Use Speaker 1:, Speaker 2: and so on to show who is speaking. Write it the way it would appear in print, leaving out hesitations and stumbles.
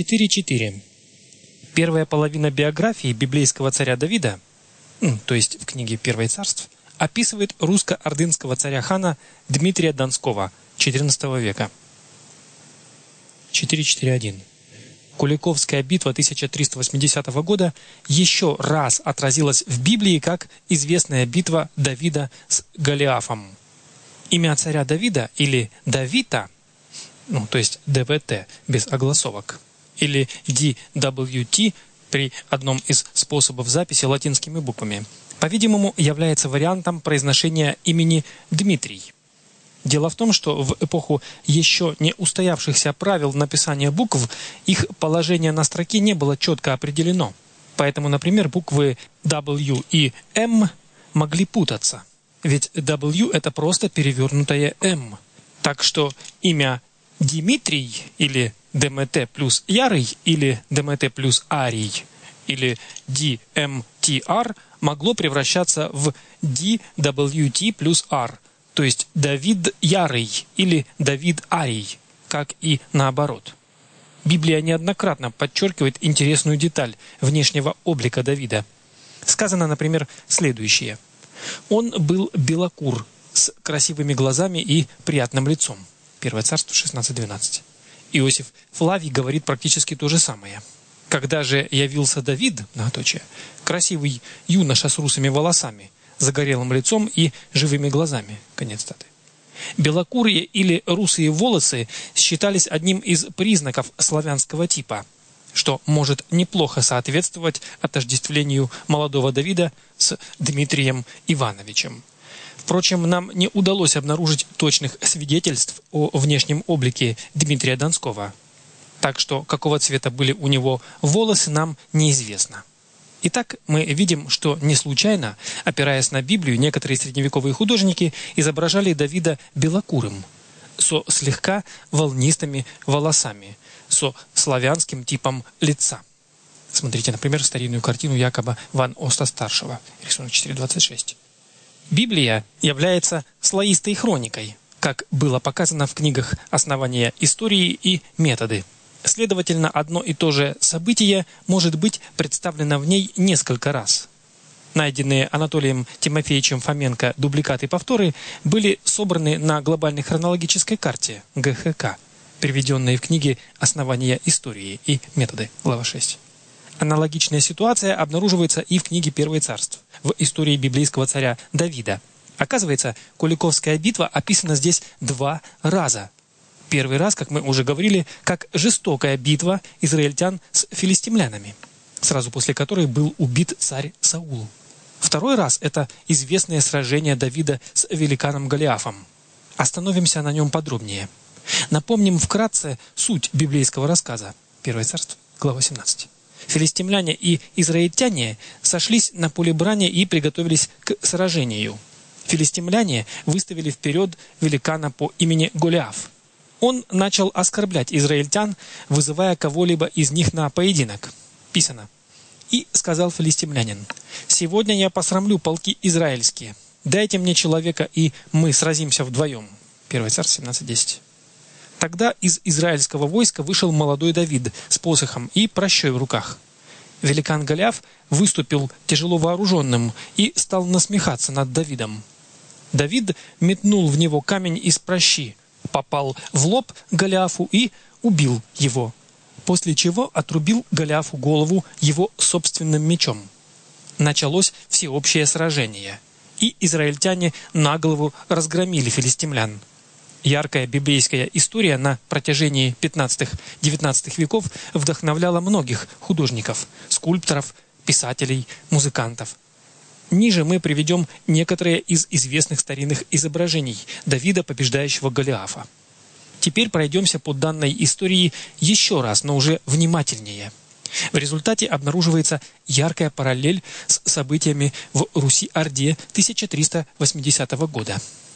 Speaker 1: 4.4. Первая половина биографии библейского царя Давида, то есть в книге «Первое царств», описывает русско-ордынского царя-хана Дмитрия Донского XIV века. 4.4.1. Куликовская битва 1380 года еще раз отразилась в Библии как известная битва Давида с Голиафом. Имя царя Давида или Давита, то есть ДВТ без огласовок, или DWT при одном из способов записи латинскими буквами, по-видимому, является вариантом произношения имени Дмитрий. Дело в том, что в эпоху еще не устоявшихся правил написания букв их положение на строке не было четко определено. Поэтому, например, буквы W и M могли путаться. Ведь W – это просто перевернутое M. Так что имя Димитрий или ДМТ плюс Ярый или ДМТ плюс Арий или DMTR могло превращаться в DWT плюс R. То есть Давид Ярый или Давид Арий, как и наоборот. Библия неоднократно подчеркивает интересную деталь внешнего облика Давида. Сказано, например, следующее. Он был белокур, с красивыми глазами и приятным лицом. Первое царство 16:12. Иосиф Флавий говорит практически то же самое. Когда же явился Давид, красивый юноша с русыми волосами, загорелым лицом и живыми глазами. Конец цитаты. Белокурые или русые волосы считались одним из признаков славянского типа, что может неплохо соответствовать отождествлению молодого Давида с Дмитрием Ивановичем. Впрочем, нам не удалось обнаружить точных свидетельств о внешнем облике Дмитрия Донского, так что какого цвета были у него волосы, нам неизвестно. Итак, мы видим, что не случайно, опираясь на Библию, некоторые средневековые художники изображали Давида белокурым, со слегка волнистыми волосами, со славянским типом лица. Смотрите, например, старинную картину Якоба ван Оста-старшего, рисунок 4.26. Библия является слоистой хроникой, как было показано в книгах «Основания истории» и «Методы». Следовательно, одно и то же событие может быть представлено в ней несколько раз. Найденные Анатолием Тимофеевичем Фоменко дубликаты и повторы были собраны на глобальной хронологической карте ГХК, приведенной в книге «Основания истории» и «Методы», глава 6. Аналогичная ситуация обнаруживается и в книге «Первое царств», в истории библейского царя Давида. Оказывается, Куликовская битва описана здесь 2 раза. Первый раз, как мы уже говорили, как жестокая битва израильтян с филистимлянами, сразу после которой был убит царь Саул. Второй раз – это известное сражение Давида с великаном Голиафом. Остановимся на нем подробнее. Напомним вкратце суть библейского рассказа. Первое царство, глава 17. Филистимляне и израильтяне сошлись на поле брани и приготовились к сражению. Филистимляне выставили вперед великана по имени Голиаф. Он начал оскорблять израильтян, вызывая кого-либо из них на поединок. Писано. «И сказал филистимлянин: сегодня я посрамлю полки израильские. Дайте мне человека, и мы сразимся вдвоем». Первое царство 17:10. Тогда из израильского войска вышел молодой Давид с посохом и пращой в руках. Великан Голиаф выступил тяжело вооруженным и стал насмехаться над Давидом. Давид метнул в него камень из пращи, попал в лоб Голиафу и убил его, после чего отрубил Голиафу голову его собственным мечом. Началось всеобщее сражение, и израильтяне наголову разгромили филистимлян. Яркая библейская история на протяжении 15-19 веков вдохновляла многих художников, скульпторов, писателей, музыкантов. Ниже мы приведем некоторые из известных старинных изображений Давида, побеждающего Голиафа. Теперь пройдемся по данной истории еще раз, но уже внимательнее. В результате обнаруживается яркая параллель с событиями в Руси-Орде 1380 года.